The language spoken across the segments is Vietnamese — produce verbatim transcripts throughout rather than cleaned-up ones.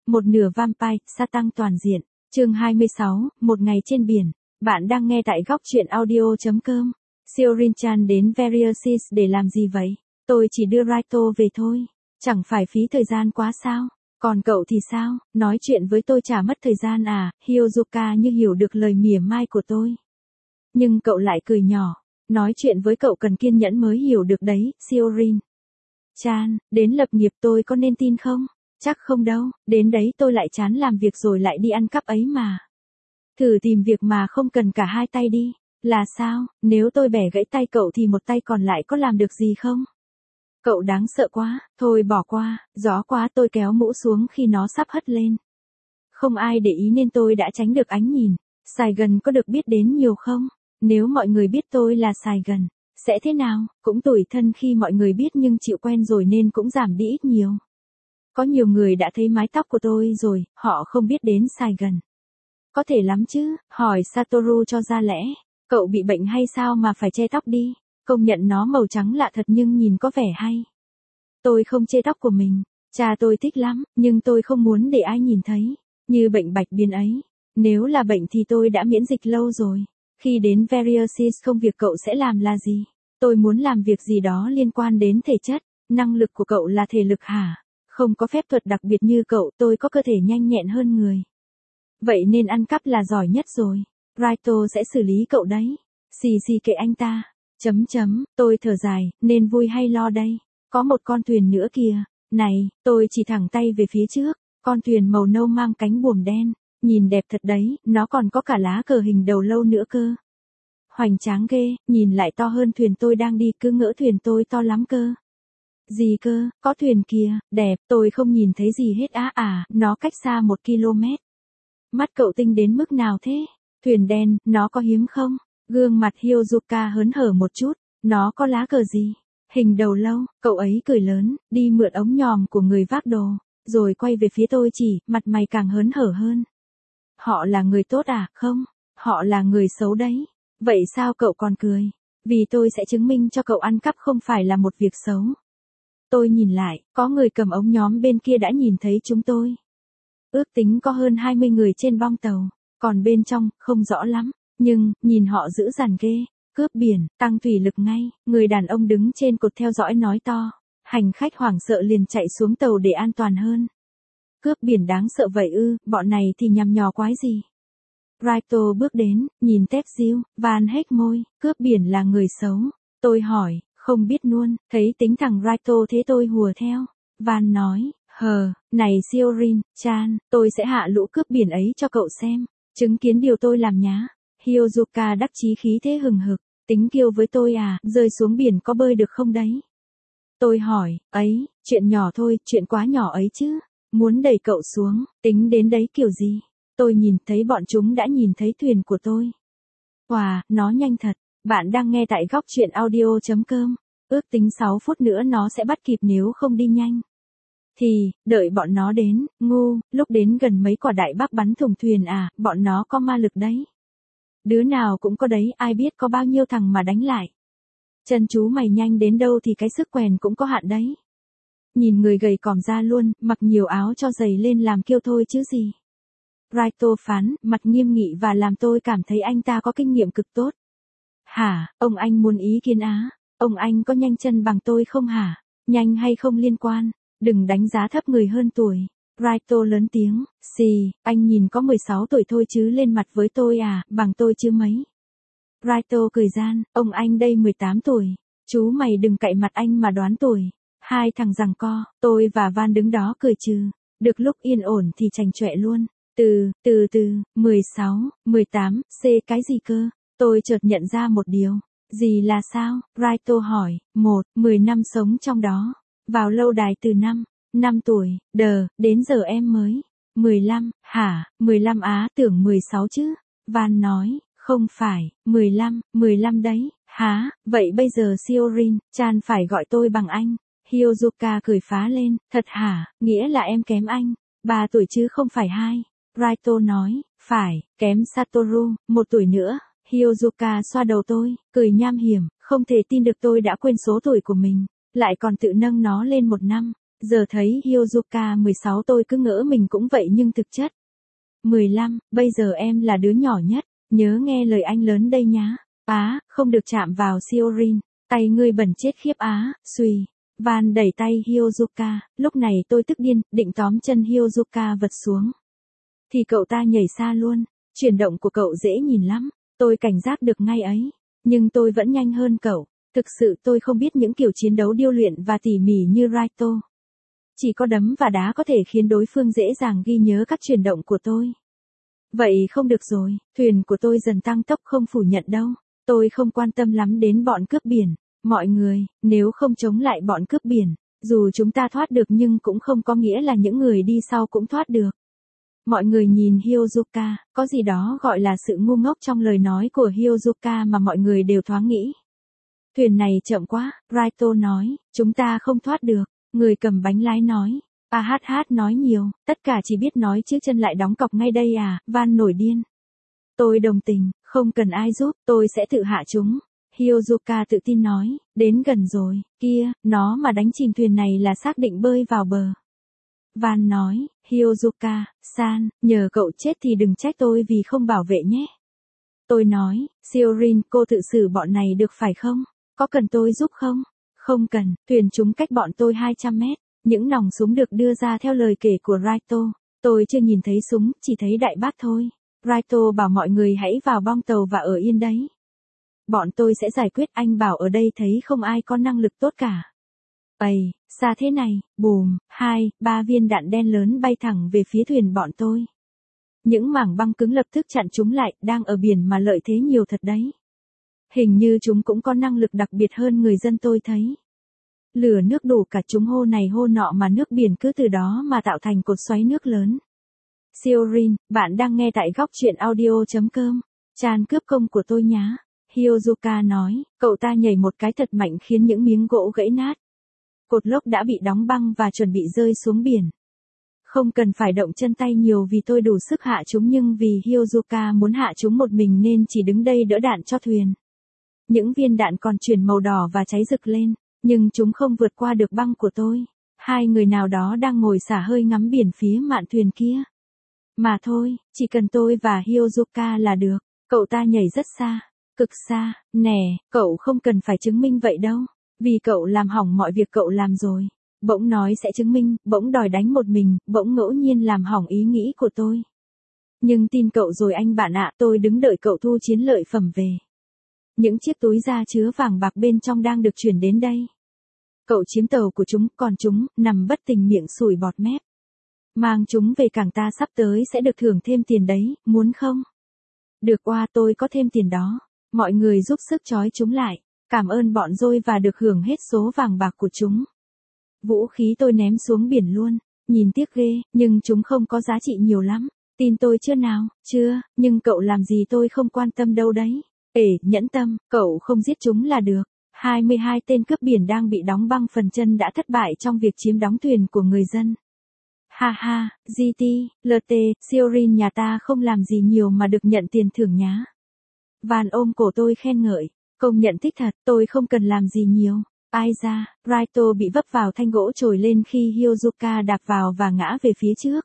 Một nửa vampire, sa tăng toàn diện. Chương hai mươi sáu, một ngày trên biển. Bạn đang nghe tại góc truyện audio chấm com. Siorin-chan đến Veriosis để làm gì vậy? Tôi chỉ đưa Raito về thôi. Chẳng phải phí thời gian quá sao? Còn cậu thì sao? Nói chuyện với tôi chả mất thời gian à? Hyozuka như hiểu được lời mỉa mai của tôi. Nhưng cậu lại cười nhỏ. Nói chuyện với cậu cần kiên nhẫn mới hiểu được đấy, Siorin-chan, đến lập nghiệp tôi có nên tin không? Chắc không đâu, đến đấy tôi lại chán làm việc rồi lại đi ăn cắp ấy mà. Thử tìm việc mà không cần cả hai tay đi. Là sao, nếu tôi bẻ gãy tay cậu thì một tay còn lại có làm được gì không? Cậu đáng sợ quá, thôi bỏ qua, gió quá tôi kéo mũ xuống khi nó sắp hất lên. Không ai để ý nên tôi đã tránh được ánh nhìn. Sài Gòn có được biết đến nhiều không? Nếu mọi người biết tôi là Sài Gòn, sẽ thế nào? Cũng tủi thân khi mọi người biết nhưng chịu quen rồi nên cũng giảm đi ít nhiều. Có nhiều người đã thấy mái tóc của tôi rồi, họ không biết đến Sài Gòn. Có thể lắm chứ, hỏi Satoru cho ra lẽ. Cậu bị bệnh hay sao mà phải che tóc đi? Công nhận nó màu trắng lạ thật nhưng nhìn có vẻ hay. Tôi không chê tóc của mình. Cha tôi thích lắm, nhưng tôi không muốn để ai nhìn thấy. Như bệnh bạch biến ấy. Nếu là bệnh thì tôi đã miễn dịch lâu rồi. Khi đến Veriosis không việc cậu sẽ làm là gì? Tôi muốn làm việc gì đó liên quan đến thể chất. Năng lực của cậu là thể lực hả? Không có phép thuật đặc biệt như cậu, tôi có cơ thể nhanh nhẹn hơn người. Vậy nên ăn cắp là giỏi nhất rồi. Raito sẽ xử lý cậu đấy. Xì xì kệ anh ta. Chấm chấm, tôi thở dài, nên vui hay lo đây? Có một con thuyền nữa kìa. Này, tôi chỉ thẳng tay về phía trước. Con thuyền màu nâu mang cánh buồm đen. Nhìn đẹp thật đấy, nó còn có cả lá cờ hình đầu lâu nữa cơ. Hoành tráng ghê, nhìn lại to hơn thuyền tôi đang đi, cứ ngỡ thuyền tôi to lắm cơ. Gì cơ, có thuyền kìa, đẹp, tôi không nhìn thấy gì hết á à, nó cách xa một ki lô mét. Mắt cậu tinh đến mức nào thế? Thuyền đen, nó có hiếm không? Gương mặt Hyozuka hớn hở một chút, nó có lá cờ gì? Hình đầu lâu, cậu ấy cười lớn, đi mượn ống nhòm của người vác đồ, rồi quay về phía tôi chỉ, mặt mày càng hớn hở hơn. Họ là người tốt à, không? Họ là người xấu đấy. Vậy sao cậu còn cười? Vì tôi sẽ chứng minh cho cậu ăn cắp không phải là một việc xấu. Tôi nhìn lại, có người cầm ống nhòm bên kia đã nhìn thấy chúng tôi. Ước tính có hơn hai mươi người trên bong tàu, còn bên trong, không rõ lắm, nhưng, nhìn họ dữ dằn ghê, cướp biển, tăng thủy lực ngay, người đàn ông đứng trên cột theo dõi nói to, hành khách hoảng sợ liền chạy xuống tàu để an toàn hơn. Cướp biển đáng sợ vậy ư, bọn này thì nhằm nhò quái gì? Raito bước đến, nhìn Tetsuo, van hết môi, cướp biển là người xấu. Tôi hỏi, không biết luôn, thấy tính thằng Raito thế tôi hùa theo. Van nói, hờ, này Siorin-chan, tôi sẽ hạ lũ cướp biển ấy cho cậu xem. Chứng kiến điều tôi làm nhá. Hyozuka đắc chí khí thế hừng hực, tính kiêu với tôi à, rơi xuống biển có bơi được không đấy? Tôi hỏi, ấy, chuyện nhỏ thôi, chuyện quá nhỏ ấy chứ. Muốn đẩy cậu xuống, tính đến đấy kiểu gì? Tôi nhìn thấy bọn chúng đã nhìn thấy thuyền của tôi. Wow, nó nhanh thật. Bạn đang nghe tại góc truyện audio chấm com. Ước tính sáu phút nữa nó sẽ bắt kịp nếu không đi nhanh. Thì, đợi bọn nó đến, ngu, lúc đến gần mấy quả đại bác bắn thủng thuyền à, bọn nó có ma lực đấy. Đứa nào cũng có đấy, ai biết có bao nhiêu thằng mà đánh lại. Chân chú mày nhanh đến đâu thì cái sức quèn cũng có hạn đấy. Nhìn người gầy còm ra luôn, mặc nhiều áo cho dày lên làm kiêu thôi chứ gì. Raito phán, mặt nghiêm nghị và làm tôi cảm thấy anh ta có kinh nghiệm cực tốt. Hả, ông anh muốn ý kiến á? Ông anh có nhanh chân bằng tôi không hả? Nhanh hay không liên quan, đừng đánh giá thấp người hơn tuổi. Raito lớn tiếng, xì, anh nhìn có mười sáu tuổi thôi chứ lên mặt với tôi à, bằng tôi chứ mấy. Raito cười gian, ông anh đây mười tám tuổi, chú mày đừng cậy mặt anh mà đoán tuổi. Hai thằng giằng co, tôi và Van đứng đó cười trừ, được lúc yên ổn thì chành chọe luôn. Từ, từ từ, mười sáu, mười tám, C cái gì cơ? Tôi chợt nhận ra một điều. Gì là sao? Raito hỏi, một, mười năm sống trong đó. Vào lâu đài từ năm, năm tuổi, đờ, đến giờ em mới. mười lăm, hả, mười lăm á, tưởng mười sáu chứ. Van nói, không phải, mười lăm, mười lăm đấy, hả, vậy bây giờ Siorin-chan phải gọi tôi bằng anh. Hyozuka cười phá lên, thật hả, nghĩa là em kém anh. ba tuổi chứ không phải hai. Raito nói, phải, kém Satoru, một tuổi nữa. Hyozuka xoa đầu tôi, cười nham hiểm, không thể tin được tôi đã quên số tuổi của mình, lại còn tự nâng nó lên một năm. Giờ thấy Hyozuka mười sáu tôi cứ ngỡ mình cũng vậy nhưng thực chất. mười lăm, bây giờ em là đứa nhỏ nhất, nhớ nghe lời anh lớn đây nhá. Á, không được chạm vào Siorin, tay ngươi bẩn chết khiếp á, xùy. Van đẩy tay Hyozuka, lúc này tôi tức điên, định tóm chân Hyozuka vật xuống. Thì cậu ta nhảy xa luôn, chuyển động của cậu dễ nhìn lắm, tôi cảnh giác được ngay ấy. Nhưng tôi vẫn nhanh hơn cậu, thực sự tôi không biết những kiểu chiến đấu điêu luyện và tỉ mỉ như Raito. Chỉ có đấm và đá có thể khiến đối phương dễ dàng ghi nhớ các chuyển động của tôi. Vậy không được rồi, thuyền của tôi dần tăng tốc không phủ nhận đâu. Tôi không quan tâm lắm đến bọn cướp biển. Mọi người, nếu không chống lại bọn cướp biển, dù chúng ta thoát được nhưng cũng không có nghĩa là những người đi sau cũng thoát được. Mọi người nhìn Hyozuka, có gì đó gọi là sự ngu ngốc trong lời nói của Hyozuka mà mọi người đều thoáng nghĩ. Thuyền này chậm quá, Raito nói, chúng ta không thoát được. Người cầm bánh lái nói, a hát hát nói nhiều, tất cả chỉ biết nói chứ chân lại đóng cọc ngay đây à, Van nổi điên. Tôi đồng tình, không cần ai giúp, tôi sẽ tự hạ chúng. Hyozuka tự tin nói, đến gần rồi, kia, nó mà đánh chìm thuyền này là xác định bơi vào bờ. Van nói, Hyozuka, san, nhờ cậu chết thì đừng trách tôi vì không bảo vệ nhé. Tôi nói, Siorin, cô tự xử bọn này được phải không? Có cần tôi giúp không? Không cần, thuyền chúng cách bọn tôi hai trăm mét. Những nòng súng được đưa ra theo lời kể của Raito. Tôi chưa nhìn thấy súng, chỉ thấy đại bác thôi. Raito bảo mọi người hãy vào bong tàu và ở yên đấy. Bọn tôi sẽ giải quyết, anh bảo ở đây thấy không ai có năng lực tốt cả. Ây, xa thế này, bùm, hai, ba viên đạn đen lớn bay thẳng về phía thuyền bọn tôi. Những mảng băng cứng lập tức chặn chúng lại, đang ở biển mà lợi thế nhiều thật đấy. Hình như chúng cũng có năng lực đặc biệt hơn người dân tôi thấy. Lửa nước đủ cả chúng hô này hô nọ mà nước biển cứ từ đó mà tạo thành cột xoáy nước lớn. Siorin, bạn đang nghe tại góc truyện audio chấm com. Chan cướp công của tôi nhá. Hyozuka nói, cậu ta nhảy một cái thật mạnh khiến những miếng gỗ gãy nát. Cột lốc đã bị đóng băng và chuẩn bị rơi xuống biển. Không cần phải động chân tay nhiều vì tôi đủ sức hạ chúng nhưng vì Hyozuka muốn hạ chúng một mình nên chỉ đứng đây đỡ đạn cho thuyền. Những viên đạn còn chuyển màu đỏ và cháy rực lên, nhưng chúng không vượt qua được băng của tôi. Hai người nào đó đang ngồi xả hơi ngắm biển phía mạn thuyền kia. Mà thôi, chỉ cần tôi và Hyozuka là được. Cậu ta nhảy rất xa, cực xa. Nè, cậu không cần phải chứng minh vậy đâu. Vì cậu làm hỏng mọi việc cậu làm rồi. Bỗng nói sẽ chứng minh, bỗng đòi đánh một mình, bỗng ngẫu nhiên làm hỏng ý nghĩ của tôi. Nhưng tin cậu rồi anh bạn ạ, tôi đứng đợi cậu thu chiến lợi phẩm về. Những chiếc túi da chứa vàng bạc bên trong đang được chuyển đến đây. Cậu chiếm tàu của chúng, còn chúng, nằm bất tỉnh miệng sủi bọt mép. Mang chúng về cảng, ta sắp tới sẽ được thưởng thêm tiền đấy, muốn không? Được, qua tôi có thêm tiền đó. Mọi người giúp sức trói chúng lại. Cảm ơn bọn tôi và được hưởng hết số vàng bạc của chúng. Vũ khí tôi ném xuống biển luôn. Nhìn tiếc ghê, nhưng chúng không có giá trị nhiều lắm. Tin tôi chưa nào? Chưa, nhưng cậu làm gì tôi không quan tâm đâu đấy. Ể, nhẫn tâm, cậu không giết chúng là được. hai mươi hai tên cướp biển đang bị đóng băng phần chân đã thất bại trong việc chiếm đóng thuyền của người dân. Ha ha, giê tê, lờ tê, Siorin nhà ta không làm gì nhiều mà được nhận tiền thưởng nhá. Van ôm cổ tôi khen ngợi, công nhận thích thật, tôi không cần làm gì nhiều. Ai ra, Raito bị vấp vào thanh gỗ trồi lên khi Hyozuka đạp vào và ngã về phía trước.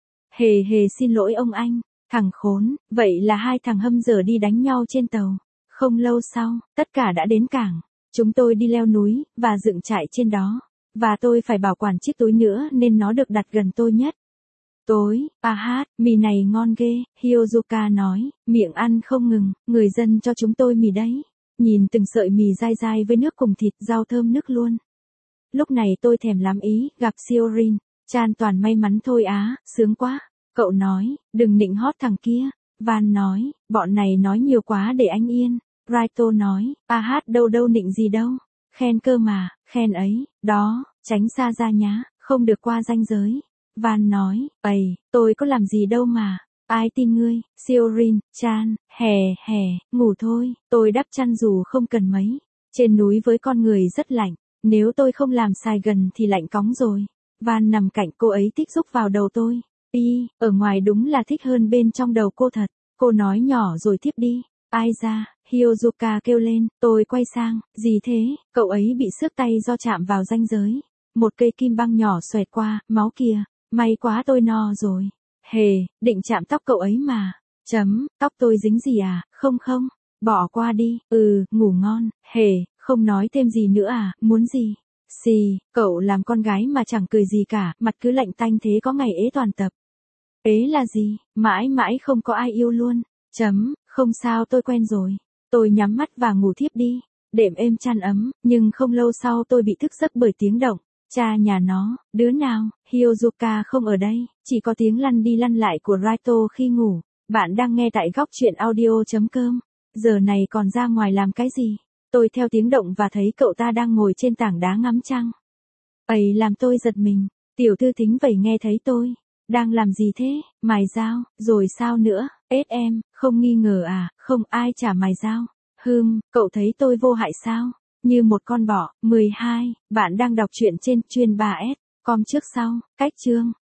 Hề hề xin lỗi ông anh, thằng khốn, vậy là hai thằng hâm dở đi đánh nhau trên tàu. Không lâu sau, tất cả đã đến cảng. Chúng tôi đi leo núi, và dựng trại trên đó. Và tôi phải bảo quản chiếc túi nữa nên nó được đặt gần tôi nhất. Tối, a hát, mì này ngon ghê, Hyozuka nói, miệng ăn không ngừng, người dân cho chúng tôi mì đấy. Nhìn từng sợi mì dai dai với nước cùng thịt, rau thơm nức luôn. Lúc này tôi thèm lắm ý, gặp Siorin, Chan toàn may mắn thôi á, sướng quá. Cậu nói, đừng nịnh hót thằng kia. Van nói, bọn này nói nhiều quá để anh yên. Raito nói, a hát đâu đâu nịnh gì đâu. Khen cơ mà, khen ấy, đó, tránh xa ra nhá, không được qua ranh giới. Van nói, ầy, tôi có làm gì đâu mà. Ai tin ngươi, Siorin, Chan, hè, hè, ngủ thôi, tôi đắp chăn dù không cần mấy. Trên núi với con người rất lạnh, nếu tôi không làm xài gần thì lạnh cóng rồi. Van nằm cạnh cô ấy thích rúc vào đầu tôi. Y, ở ngoài đúng là thích hơn bên trong đầu cô thật. Cô nói nhỏ rồi thiếp đi. Ai ra, Hyozuka kêu lên, tôi quay sang, gì thế, cậu ấy bị xước tay do chạm vào ranh giới. một cây kim băng nhỏ xoẹt qua, máu kìa, may quá tôi no rồi. Hề, định chạm tóc cậu ấy mà. Chấm, tóc tôi dính gì à, không không, bỏ qua đi, ừ, ngủ ngon, hề, không nói thêm gì nữa à, muốn gì? Xì, cậu làm con gái mà chẳng cười gì cả, mặt cứ lạnh tanh thế có ngày ế toàn tập. Ế là gì, mãi mãi không có ai yêu luôn. Chấm, không sao tôi quen rồi. Tôi nhắm mắt và ngủ thiếp đi. Đệm êm chăn ấm, nhưng không lâu sau tôi bị thức giấc bởi tiếng động. Cha nhà nó, đứa nào, Hyozuka không ở đây, chỉ có tiếng lăn đi lăn lại của Raito khi ngủ. Bạn đang nghe tại góc truyện audio.com. Giờ này còn ra ngoài làm cái gì? Tôi theo tiếng động và thấy cậu ta đang ngồi trên tảng đá ngắm trăng. Ấy làm tôi giật mình. Tiểu thư Thính Vẩy nghe thấy tôi. Đang làm gì thế? Mài dao, rồi sao nữa? Ết em, không nghi ngờ à, không ai trả mài dao. Hừm, cậu thấy tôi vô hại sao? Như một con bọ. mười hai, bạn đang đọc truyện trên chuyên ba S. Com trước sau, cách chương.